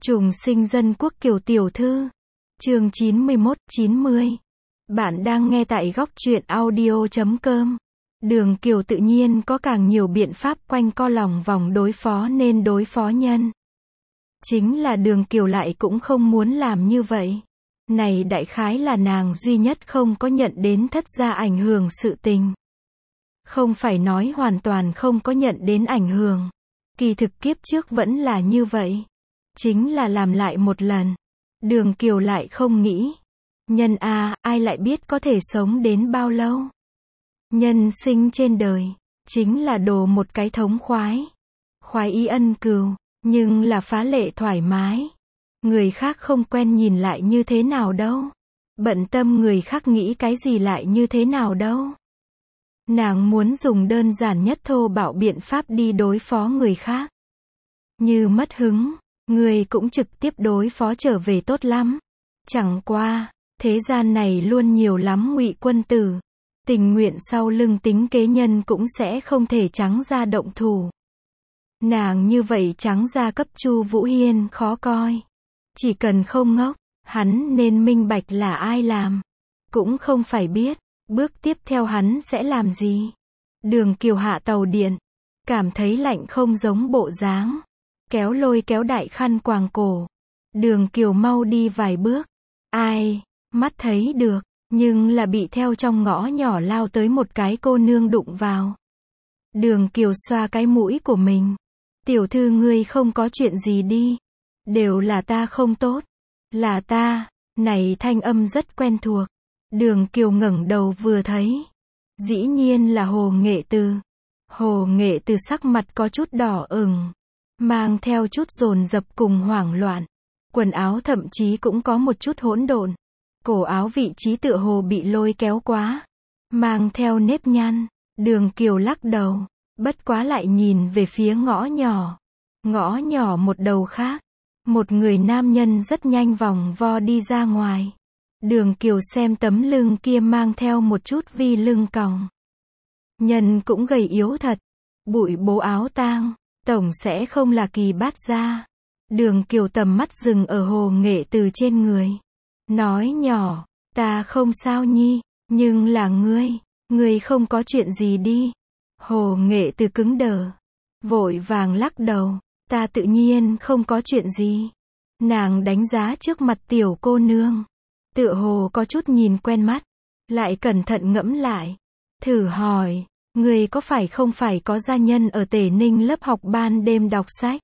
Trùng sinh dân quốc Kiều tiểu thư. Chương 91-90. Bạn đang nghe tại góc truyện audio.com. Đường Kiều tự nhiên có càng nhiều biện pháp quanh co lòng vòng đối phó nên đối phó nhân. Chính là Đường Kiều lại cũng không muốn làm như vậy. Này đại khái là nàng duy nhất không có nhận đến thất gia ảnh hưởng sự tình. Không phải nói hoàn toàn không có nhận đến ảnh hưởng. Kỳ thực kiếp trước vẫn là như vậy. Chính là làm lại một lần. Đường Kiều lại không nghĩ. Nhân ai lại biết có thể sống đến bao lâu. Nhân sinh trên đời, chính là đồ một cái thống khoái. Khoái ý ân cừu, nhưng là phá lệ thoải mái. Người khác không quen nhìn lại như thế nào đâu. Bận tâm người khác nghĩ cái gì lại như thế nào đâu. Nàng muốn dùng đơn giản nhất thô bạo biện pháp đi đối phó người khác. Như mất hứng, người cũng trực tiếp đối phó trở về tốt lắm. Chẳng qua, thế gian này luôn nhiều lắm ngụy quân tử. Tình nguyện sau lưng tính kế nhân cũng sẽ không thể trắng ra động thủ. Nàng như vậy trắng ra cấp Chu Vũ Hiên khó coi. Chỉ cần không ngốc, hắn nên minh bạch là ai làm. Cũng không phải biết, bước tiếp theo hắn sẽ làm gì. Đường Kiều hạ tàu điện, cảm thấy lạnh không giống bộ dáng. Kéo lôi kéo đại khăn quàng cổ. Đường Kiều mau đi vài bước. Ai, mắt thấy được, nhưng là bị theo trong ngõ nhỏ lao tới một cái cô nương đụng vào. Đường Kiều xoa cái mũi của mình. Tiểu thư ngươi không có chuyện gì đi. Đều là ta không tốt. Là ta, này thanh âm rất quen thuộc. Đường Kiều ngẩng đầu vừa thấy. Dĩ nhiên là Hồ Nghệ Từ. Hồ Nghệ Từ sắc mặt có chút đỏ ửng. Mang theo chút dồn dập cùng hoảng loạn. Quần áo thậm chí cũng có một chút hỗn độn. Cổ áo vị trí tựa hồ bị lôi kéo quá. Mang theo nếp nhăn. Đường Kiều lắc đầu. Bất quá lại nhìn về phía ngõ nhỏ. Ngõ nhỏ một đầu khác. Một người nam nhân rất nhanh vòng vo đi ra ngoài. Đường Kiều xem tấm lưng kia mang theo một chút vi lưng còng. Nhân cũng gầy yếu thật. Bụi bố áo tang. Tổng sẽ không là Kỳ Bát gia. Đường Kiều tầm mắt dừng ở Hồ Nghệ Từ trên người. Nói nhỏ, ta không sao nhi, nhưng là ngươi không có chuyện gì đi. Hồ Nghệ Từ cứng đờ. Vội vàng lắc đầu, ta tự nhiên không có chuyện gì. Nàng đánh giá trước mặt tiểu cô nương. Tựa hồ có chút nhìn quen mắt. Lại cẩn thận ngẫm lại. Thử hỏi. Ngươi có phải không phải có gia nhân ở Tề Ninh lớp học ban đêm đọc sách?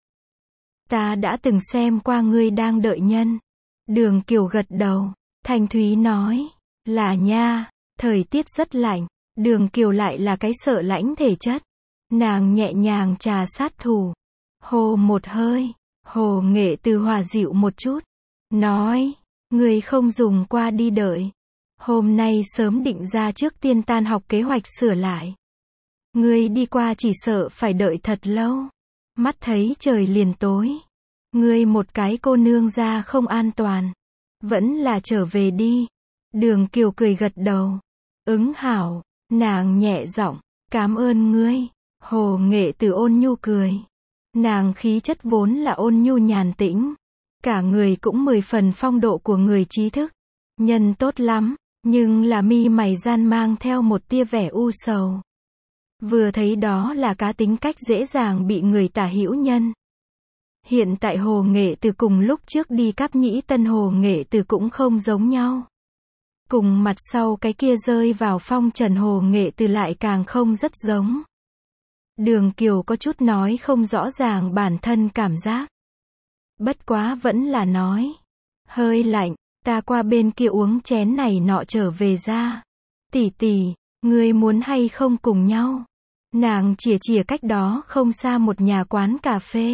Ta đã từng xem qua ngươi đang đợi nhân. Đường Kiều gật đầu. Thanh thúy nói. Là nha, thời tiết rất lạnh. Đường Kiều lại là cái sợ lãnh thể chất. Nàng nhẹ nhàng trà sát thủ. Hô một hơi. Hồ Nghệ Từ hòa dịu một chút. Nói. Ngươi không dùng qua đi đợi. Hôm nay sớm định ra trước tiên tan học kế hoạch sửa lại. Ngươi đi qua chỉ sợ phải đợi thật lâu. Mắt thấy trời liền tối. Ngươi một cái cô nương ra không an toàn. Vẫn là trở về đi. Đường Kiều cười gật đầu. Ứng hảo. Nàng nhẹ giọng. Cảm ơn ngươi. Hồ Nghệ Từ ôn nhu cười. Nàng khí chất vốn là ôn nhu nhàn tĩnh. Cả người cũng 10 phần phong độ của người trí thức. Nhân tốt lắm. Nhưng là mi mày gian mang theo một tia vẻ u sầu. Vừa thấy đó là cá tính cách dễ dàng bị người tả hữu nhân. Hiện tại Hồ Nghệ Từ cùng lúc trước đi Cáp Nhĩ Tân Hồ Nghệ Từ cũng không giống nhau. Cùng mặt sau cái kia rơi vào phong trần Hồ Nghệ Từ lại càng không rất giống. Đường Kiều có chút nói không rõ ràng bản thân cảm giác. Bất quá vẫn là nói. Hơi lạnh, ta qua bên kia uống chén này nọ trở về ra. Tỷ tỷ, ngươi muốn hay không cùng nhau? Nàng chìa cách đó không xa một nhà quán cà phê.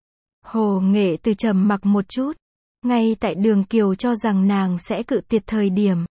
Hồ Nghệ Từ trầm mặc một chút. Ngay tại Đường Kiều cho rằng nàng sẽ cự tuyệt thời điểm.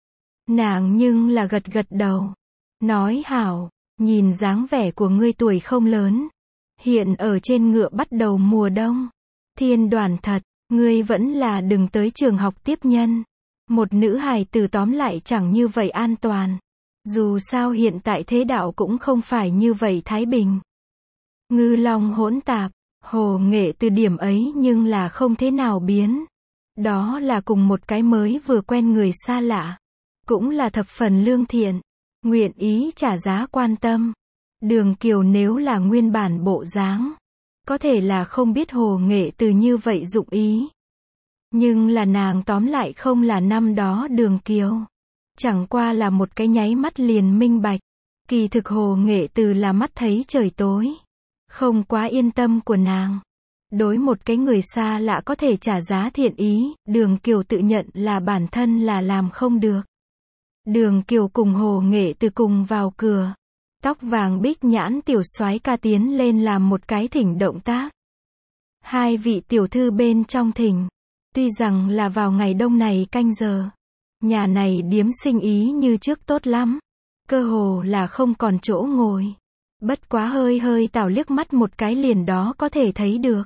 Nàng nhưng là gật đầu. Nói hảo, nhìn dáng vẻ của ngươi tuổi không lớn. Hiện ở trên ngựa bắt đầu mùa đông. Thiên đoàn thật, ngươi vẫn là đừng tới trường học tiếp nhân. Một nữ hài tử tóm lại chẳng như vậy an toàn. Dù sao hiện tại thế đạo cũng không phải như vậy thái bình. Ngư long hỗn tạp, Hồ Nghệ Từ điểm ấy nhưng là không thế nào biến. Đó là cùng một cái mới vừa quen người xa lạ. Cũng là thập phần lương thiện. Nguyện ý trả giá quan tâm. Đường Kiều nếu là nguyên bản bộ dáng, có thể là không biết Hồ Nghệ Từ như vậy dụng ý. Nhưng là nàng tóm lại không là năm đó Đường Kiều. Chẳng qua là một cái nháy mắt liền minh bạch. Kỳ thực Hồ Nghệ Từ là mắt thấy trời tối. Không quá yên tâm của nàng. Đối một cái người xa lạ có thể trả giá thiện ý, Đường Kiều tự nhận là bản thân là làm không được. Đường Kiều cùng Hồ Nghệ Từ cùng vào cửa. Tóc vàng bích nhãn tiểu soái ca tiến lên làm một cái thỉnh động tác. Hai vị tiểu thư bên trong thỉnh. Tuy rằng là vào ngày đông này canh giờ. Nhà này điếm sinh ý như trước tốt lắm. Cơ hồ là không còn chỗ ngồi. Bất quá hơi hơi tảo liếc mắt một cái liền đó có thể thấy được.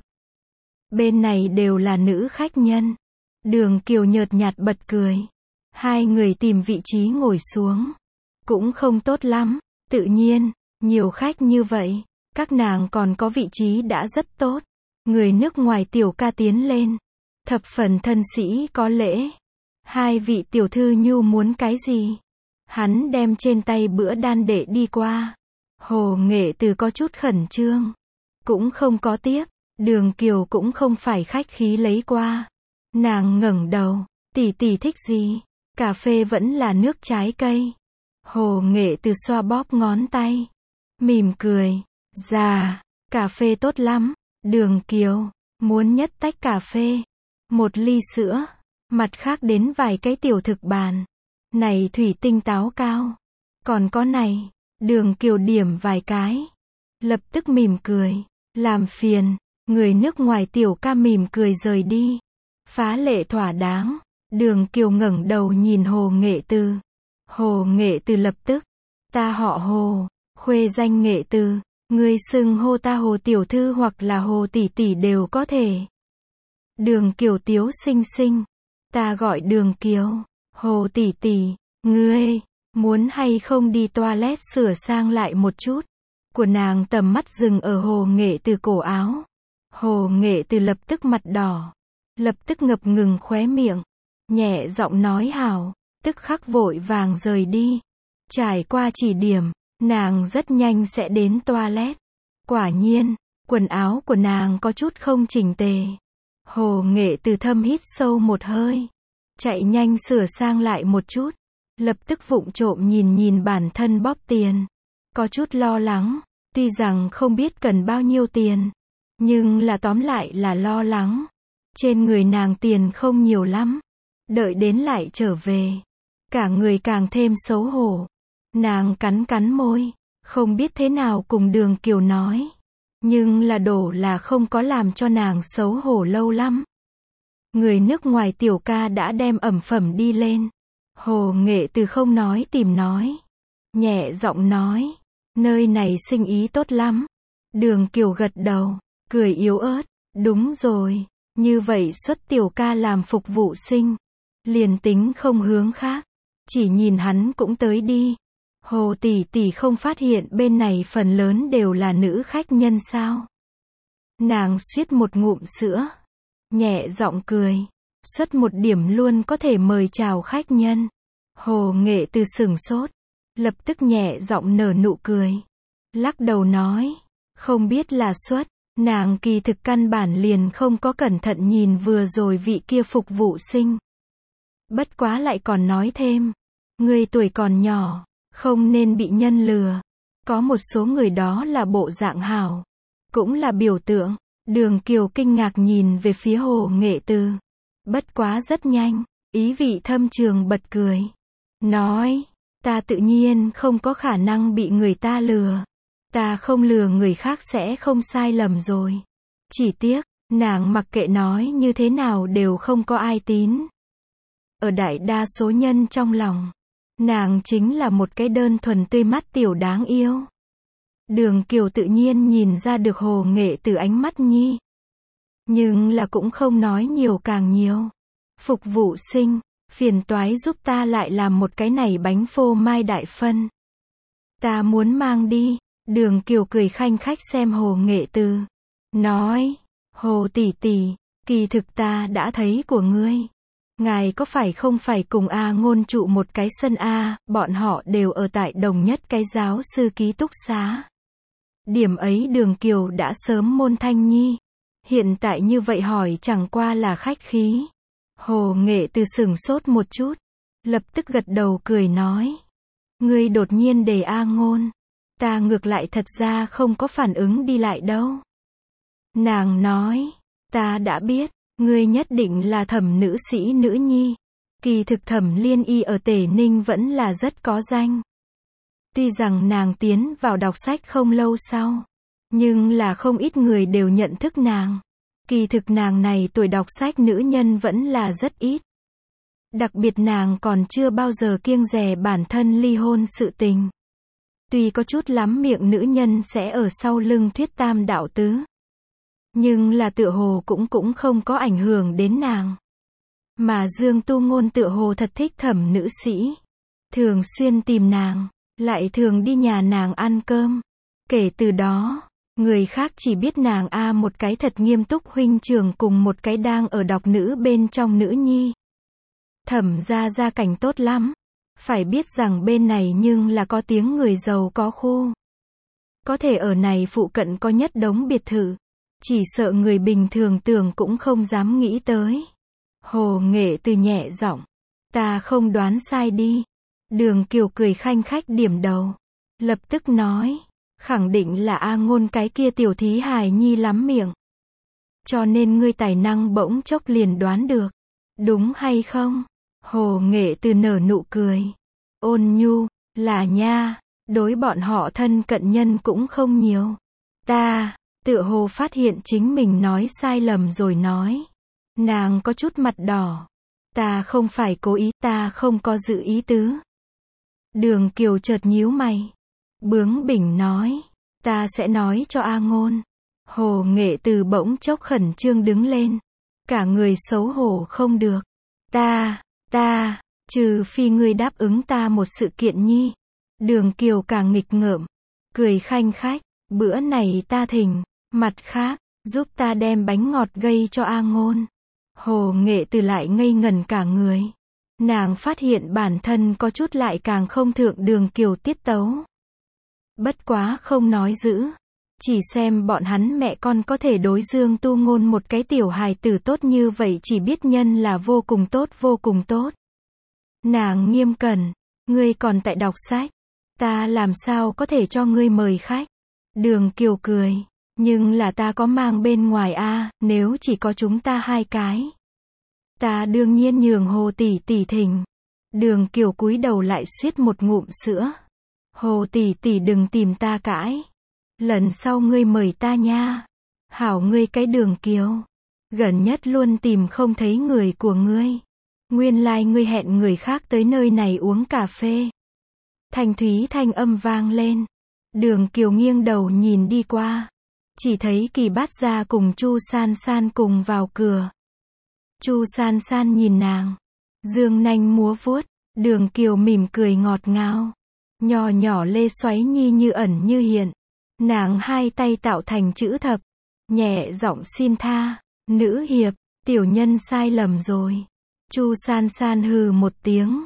Bên này đều là nữ khách nhân. Đường Kiều nhợt nhạt bật cười. Hai người tìm vị trí ngồi xuống. Cũng không tốt lắm. Tự nhiên, nhiều khách như vậy. Các nàng còn có vị trí đã rất tốt. Người nước ngoài tiểu ca tiến lên. Thập phần thân sĩ có lễ. Hai vị tiểu thư nhu muốn cái gì? Hắn đem trên tay bữa đan đệ đi qua. Hồ Nghệ Từ có chút khẩn trương. Cũng không có tiếp. Đường Kiều cũng không phải khách khí lấy qua. Nàng ngẩng đầu. Tỷ tỷ thích gì? Cà phê vẫn là nước trái cây. Hồ Nghệ Từ xoa bóp ngón tay. Mỉm cười. Dạ, cà phê tốt lắm. Đường Kiều, muốn nhất tách cà phê. Một ly sữa. Mặt khác đến vài cái tiểu thực bàn. Này thủy tinh táo cao. Còn có này. Đường Kiều điểm vài cái. Lập tức mỉm cười. Làm phiền. Người nước ngoài tiểu ca mỉm cười rời đi. Phá lệ thỏa đáng. Đường Kiều ngẩng đầu nhìn Hồ Nghệ Từ. Hồ Nghệ Từ lập tức. Ta họ Hồ. Khuê danh Nghệ Từ. Ngươi xưng hô ta Hồ tiểu thư hoặc là Hồ tỷ tỷ đều có thể. Đường Kiều tiếu xinh xinh. Ta gọi Đường Kiều. Hồ tỷ tỷ. Ngươi muốn hay không đi toilet sửa sang lại một chút? Của nàng tầm mắt dừng ở Hồ Nghệ Từ cổ áo. Hồ Nghệ Từ lập tức mặt đỏ. Lập tức ngập ngừng khóe miệng. Nhẹ giọng nói hảo. Tức khắc vội vàng rời đi. Trải qua chỉ điểm, nàng rất nhanh sẽ đến toilet. Quả nhiên, quần áo của nàng có chút không chỉnh tề. Hồ Nghệ Từ thâm hít sâu một hơi. Chạy nhanh sửa sang lại một chút. Lập tức vụng trộm nhìn nhìn bản thân bóp tiền. Có chút lo lắng. Tuy rằng không biết cần bao nhiêu tiền. Nhưng là tóm lại là lo lắng. Trên người nàng tiền không nhiều lắm. Đợi đến lại trở về. Cả người càng thêm xấu hổ. Nàng cắn cắn môi. Không biết thế nào cùng Đường Kiều nói. Nhưng là đổ là không có làm cho nàng xấu hổ lâu lắm. Người nước ngoài tiểu ca đã đem ẩm phẩm đi lên. Hồ Nghệ Từ không nói tìm nói. Nhẹ giọng nói. Nơi này sinh ý tốt lắm. Đường Kiều gật đầu. Cười yếu ớt. Đúng rồi. Như vậy xuất tiểu ca làm phục vụ sinh. Liền tính không hướng khác. Chỉ nhìn hắn cũng tới đi. Hồ tỷ tỷ không phát hiện bên này phần lớn đều là nữ khách nhân sao? Nàng suýt một ngụm sữa. Nhẹ giọng cười. Xuất một điểm luôn có thể mời chào khách nhân. Hồ Nghệ Từ sửng sốt. Lập tức nhẹ giọng nở nụ cười. Lắc đầu nói. Không biết là xuất. Nàng kỳ thực căn bản liền không có cẩn thận nhìn vừa rồi vị kia phục vụ sinh. Bất quá lại còn nói thêm. Người tuổi còn nhỏ. Không nên bị nhân lừa. Có một số người đó là bộ dạng hảo. Cũng là biểu tượng. Đường Kiều kinh ngạc nhìn về phía Hồ Nghệ Từ. Bất quá rất nhanh. Ý vị thâm trường bật cười. Nói. Ta tự nhiên không có khả năng bị người ta lừa. Ta không lừa người khác sẽ không sai lầm rồi. Chỉ tiếc. Nàng mặc kệ nói như thế nào đều không có ai tín. Ở đại đa số nhân trong lòng. Nàng chính là một cái đơn thuần tươi mắt tiểu đáng yêu. Đường Kiều tự nhiên nhìn ra được Hồ Nghệ Từ ánh mắt nhi. Nhưng là cũng không nói nhiều càng nhiều. Phục vụ sinh, phiền toái giúp ta lại làm một cái này bánh phô mai đại phân. Ta muốn mang đi. Đường Kiều cười khanh khách xem Hồ Nghệ Từ. nói, Hồ tỷ tỷ, kỳ thực ta đã thấy của ngươi. Ngài có phải không phải cùng A Ngôn trụ một cái sân A, bọn họ đều ở tại đồng nhất cái giáo sư ký túc xá. Điểm ấy Đường Kiều đã sớm môn thanh nhi. Hiện tại như vậy hỏi chẳng qua là khách khí. Hồ Nghệ Từ sửng sốt một chút, lập tức gật đầu cười nói. Ngươi đột nhiên đề A Ngôn. Ta ngược lại thật ra không có phản ứng đi lại đâu. Nàng nói, ta đã biết, ngươi nhất định là Thẩm nữ sĩ nữ nhi. Kỳ thực Thẩm Liên Y ở Tể Ninh vẫn là rất có danh. Tuy rằng nàng tiến vào đọc sách không lâu sau, nhưng là không ít người đều nhận thức nàng. Kỳ thực nàng này tuổi đọc sách nữ nhân vẫn là rất ít. Đặc biệt nàng còn chưa bao giờ kiêng dè bản thân ly hôn sự tình. Tuy có chút lắm miệng nữ nhân sẽ ở sau lưng thuyết tam đạo tứ, nhưng là tựa hồ cũng không có ảnh hưởng đến nàng. Mà Dương Tu Ngôn tựa hồ thật thích Thẩm nữ sĩ, thường xuyên tìm nàng, lại thường đi nhà nàng ăn cơm. Kể từ đó, người khác chỉ biết nàng một cái thật nghiêm túc huynh trưởng cùng một cái đang ở đọc nữ bên trong nữ nhi. Thẩm gia cảnh tốt lắm. Phải biết rằng bên này nhưng là có tiếng người giàu có khu. Có thể ở này phụ cận có nhất đống biệt thự. Chỉ sợ người bình thường tưởng cũng không dám nghĩ tới. Hồ Nghệ Từ nhẹ giọng. Ta không đoán sai đi. Đường Kiều cười khanh khách điểm đầu. Lập tức nói. Khẳng định là A Ngôn cái kia tiểu thí hài nhi lắm miệng. Cho nên ngươi tài năng bỗng chốc liền đoán được. Đúng hay không? Hồ Nghệ Từ nở nụ cười. Ôn nhu, là nha, đối bọn họ thân cận nhân cũng không nhiều. Ta, tựa hồ phát hiện chính mình nói sai lầm rồi nói. Nàng có chút mặt đỏ. Ta không phải cố ý, ta không có dự ý tứ. Đường Kiều chợt nhíu mày. Bướng bỉnh nói. Ta sẽ nói cho A Ngôn. Hồ Nghệ Từ bỗng chốc khẩn trương đứng lên. Cả người xấu hổ không được. Ta, trừ phi ngươi đáp ứng ta một sự kiện nhi. Đường Kiều càng nghịch ngợm. Cười khanh khách. Bữa này ta thỉnh. Mặt khác, giúp ta đem bánh ngọt gây cho A Ngôn. Hồ Nghệ Từ lại ngây ngẩn cả người. Nàng phát hiện bản thân có chút lại càng không thượng Đường Kiều tiết tấu. Bất quá không nói dữ. Chỉ xem bọn hắn mẹ con có thể đối Dương Tu Ngôn một cái tiểu hài tử tốt như vậy chỉ biết nhân là vô cùng tốt vô cùng tốt. Nàng nghiêm cẩn. Ngươi còn tại đọc sách. Ta làm sao có thể cho ngươi mời khách. Đường Kiều cười. Nhưng là ta có mang bên ngoài nếu chỉ có chúng ta hai cái. Ta đương nhiên nhường Hồ tỷ tỷ thỉnh. Đường Kiều cúi đầu lại suýt một ngụm sữa. Hồ tỷ tỷ đừng tìm ta cãi. Lần sau ngươi mời ta nha. Hảo ngươi cái Đường Kiều. Gần nhất luôn tìm không thấy người của ngươi. Nguyên lai ngươi hẹn người khác tới nơi này uống cà phê. Thanh thúy thanh âm vang lên. Đường Kiều nghiêng đầu nhìn đi qua. Chỉ thấy Kỳ Bát Gia cùng Chu San San cùng vào cửa. Chu San San nhìn nàng. Dương nanh múa vuốt. Đường Kiều mỉm cười ngọt ngào. Nhỏ nhỏ lê xoáy nhi như ẩn như hiện. Nàng hai tay tạo thành chữ thập. Nhẹ giọng xin tha. Nữ hiệp, tiểu nhân sai lầm rồi. Chu San San hừ một tiếng.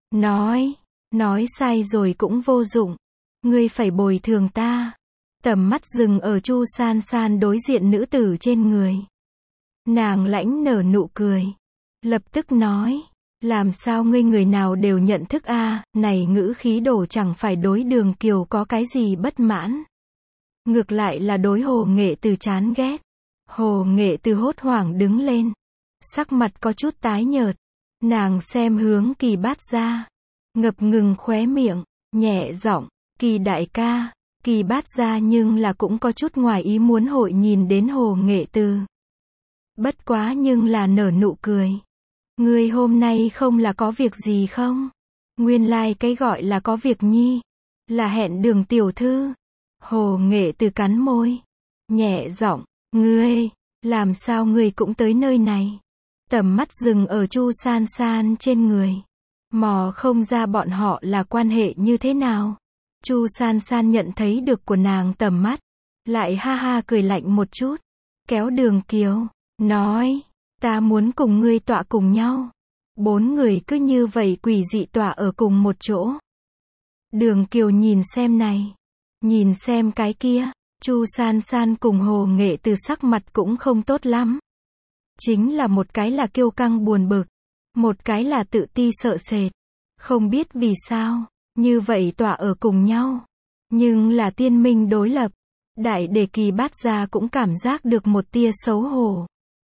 Nói sai rồi cũng vô dụng. Ngươi phải bồi thường ta. Tầm mắt dừng ở Chu San San đối diện nữ tử trên người. Nàng lãnh nở nụ cười. Lập tức nói. Làm sao ngươi người nào đều nhận thức này ngữ khí đổ chẳng phải đối Đường Kiều có cái gì bất mãn. Ngược lại là đối Hồ Nghệ Từ chán ghét. Hồ Nghệ Từ hốt hoảng đứng lên. Sắc mặt có chút tái nhợt. Nàng xem hướng Kỳ Bát Gia. Ngập ngừng khóe miệng. Nhẹ giọng. Kỳ đại ca. Kỳ Bát Gia nhưng là cũng có chút ngoài ý muốn hội nhìn đến Hồ Nghệ Từ. Bất quá nhưng là nở nụ cười. Ngươi hôm nay không là có việc gì không? Nguyên lai cái gọi là có việc nhi. Là hẹn Đường tiểu thư. Hồ Nghệ Từ cắn môi. Nhẹ giọng. Ngươi, làm sao ngươi cũng tới nơi này? Tầm mắt dừng ở Chu San San trên người. Mò không ra bọn họ là quan hệ như thế nào. Chu San San nhận thấy được của nàng tầm mắt. Lại ha ha cười lạnh một chút. kéo Đường Kiều, nói, ta muốn cùng ngươi tọa cùng nhau. 4 người cứ như vậy quỷ dị tọa ở cùng một chỗ. Đường Kiều nhìn xem này, nhìn xem cái kia, Chu San San cùng Hồ Nghệ Từ sắc mặt cũng không tốt lắm. Chính là một cái là kiêu căng buồn bực, một cái là tự ti sợ sệt. Không biết vì sao, như vậy tọa ở cùng nhau. Nhưng là tiên minh đối lập. Đại Đề Kỳ Bát Gia cũng cảm giác được một tia xấu hổ.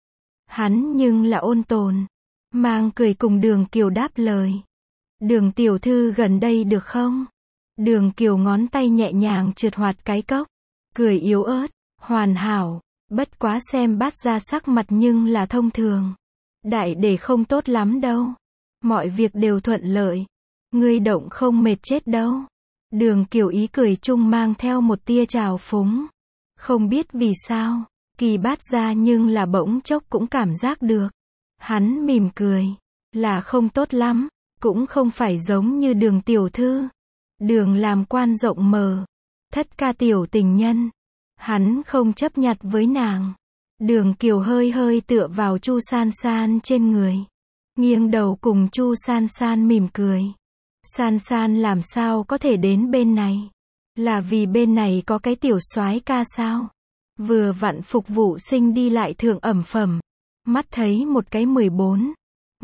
Hắn nhưng là ôn tồn, mang cười cùng Đường Kiều đáp lời. Đường tiểu thư gần đây được không? Đường Kiều ngón tay nhẹ nhàng trượt hoạt cái cốc, cười yếu ớt, hoàn hảo, bất quá xem Bát Gia sắc mặt nhưng là thông thường. Đại Đề không tốt lắm đâu. Mọi việc đều thuận lợi. Ngươi động không mệt chết đâu. Đường Kiều ý cười chung mang theo một tia trào phúng. Không biết vì sao, Kỳ Bát Gia nhưng là bỗng chốc cũng cảm giác được. Hắn mỉm cười, là không tốt lắm, cũng không phải giống như Đường tiểu thư. Đường làm quan rộng mở, thất ca tiểu tình nhân. Hắn không chấp nhặt với nàng. Đường Kiều hơi hơi tựa vào Chu San San trên người. Nghiêng đầu cùng Chu San San mỉm cười. San San làm sao có thể đến bên này? Là vì bên này có cái tiểu soái ca sao? Vừa vặn phục vụ sinh đi lại thượng ẩm phẩm. Mắt thấy một cái 14,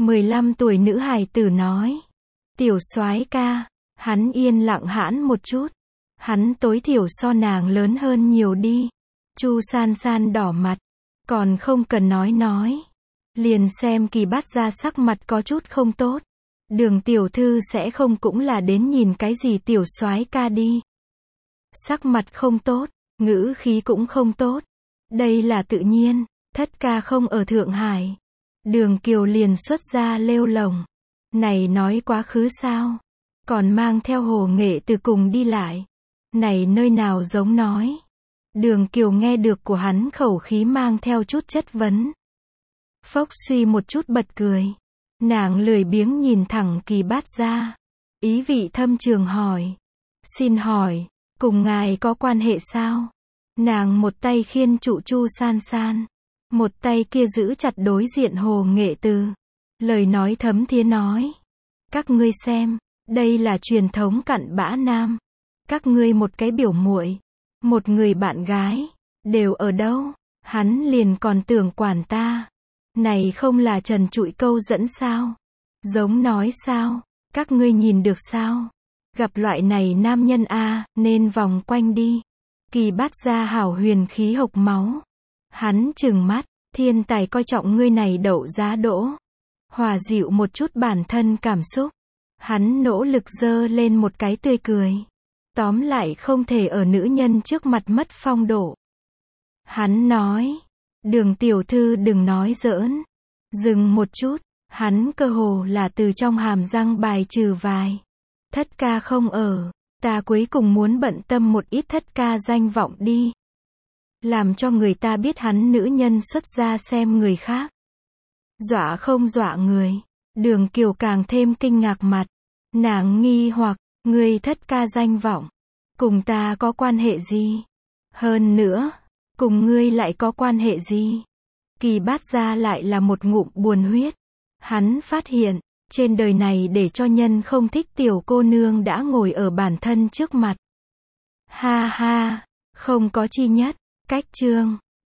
15 tuổi nữ hài tử nói. Tiểu soái ca, hắn yên lặng hãn một chút. Hắn tối thiểu so nàng lớn hơn nhiều đi. Chu San San đỏ mặt. Còn không cần nói. Liền xem Kỳ Bát Gia sắc mặt có chút không tốt. Đường tiểu thư sẽ không cũng là đến nhìn cái gì tiểu soái ca đi. Sắc mặt không tốt, ngữ khí cũng không tốt. Đây là tự nhiên, thất ca không ở Thượng Hải. Đường Kiều liền xuất ra lêu lồng. Này nói quá khứ sao? Còn mang theo Hồ Nghệ Từ cùng đi lại. Này nơi nào giống nói. Đường Kiều nghe được của hắn khẩu khí mang theo chút chất vấn. Phốc suy một chút bật cười. Nàng lười biếng nhìn thẳng Kỳ Bát Gia. Ý vị thâm trường hỏi. Xin hỏi, cùng ngài có quan hệ sao? Nàng một tay khiên trụ Chu San San. Một tay kia giữ chặt đối diện Hồ Nghệ Từ. Lời nói thấm thía nói. Các ngươi xem, đây là truyền thống cặn bã nam. Các ngươi một cái biểu muội, một người bạn gái, đều ở đâu? Hắn liền còn tưởng quản ta. Này không là trần trụi câu dẫn sao? Giống nói sao? Các ngươi nhìn được sao? Gặp loại này nam nhân a, nên vòng quanh đi. Kỳ Bát Gia hảo huyền khí hộc máu. Hắn trừng mắt, thiên tài coi trọng ngươi này đậu giá đỗ. Hòa dịu một chút bản thân cảm xúc. Hắn nỗ lực giơ lên một cái tươi cười. Tóm lại không thể ở nữ nhân trước mặt mất phong độ. Hắn nói, Đường tiểu thư đừng nói giỡn. Dừng một chút, hắn cơ hồ là từ trong hàm răng bài trừ vài. Thất ca không ở, ta cuối cùng muốn bận tâm một ít thất ca danh vọng đi. Làm cho người ta biết hắn nữ nhân xuất ra xem người khác. Dọa không dọa người. Đường Kiều càng thêm kinh ngạc mặt. Nàng nghi hoặc, người thất ca danh vọng. Cùng ta có quan hệ gì? Hơn nữa, cùng ngươi lại có quan hệ gì? Kỳ Bát Gia lại là một ngụm buồn huyết. Hắn phát hiện, trên đời này để cho nhân không thích tiểu cô nương đã ngồi ở bản thân trước mặt. Ha ha, không có chi nhất, cách chương.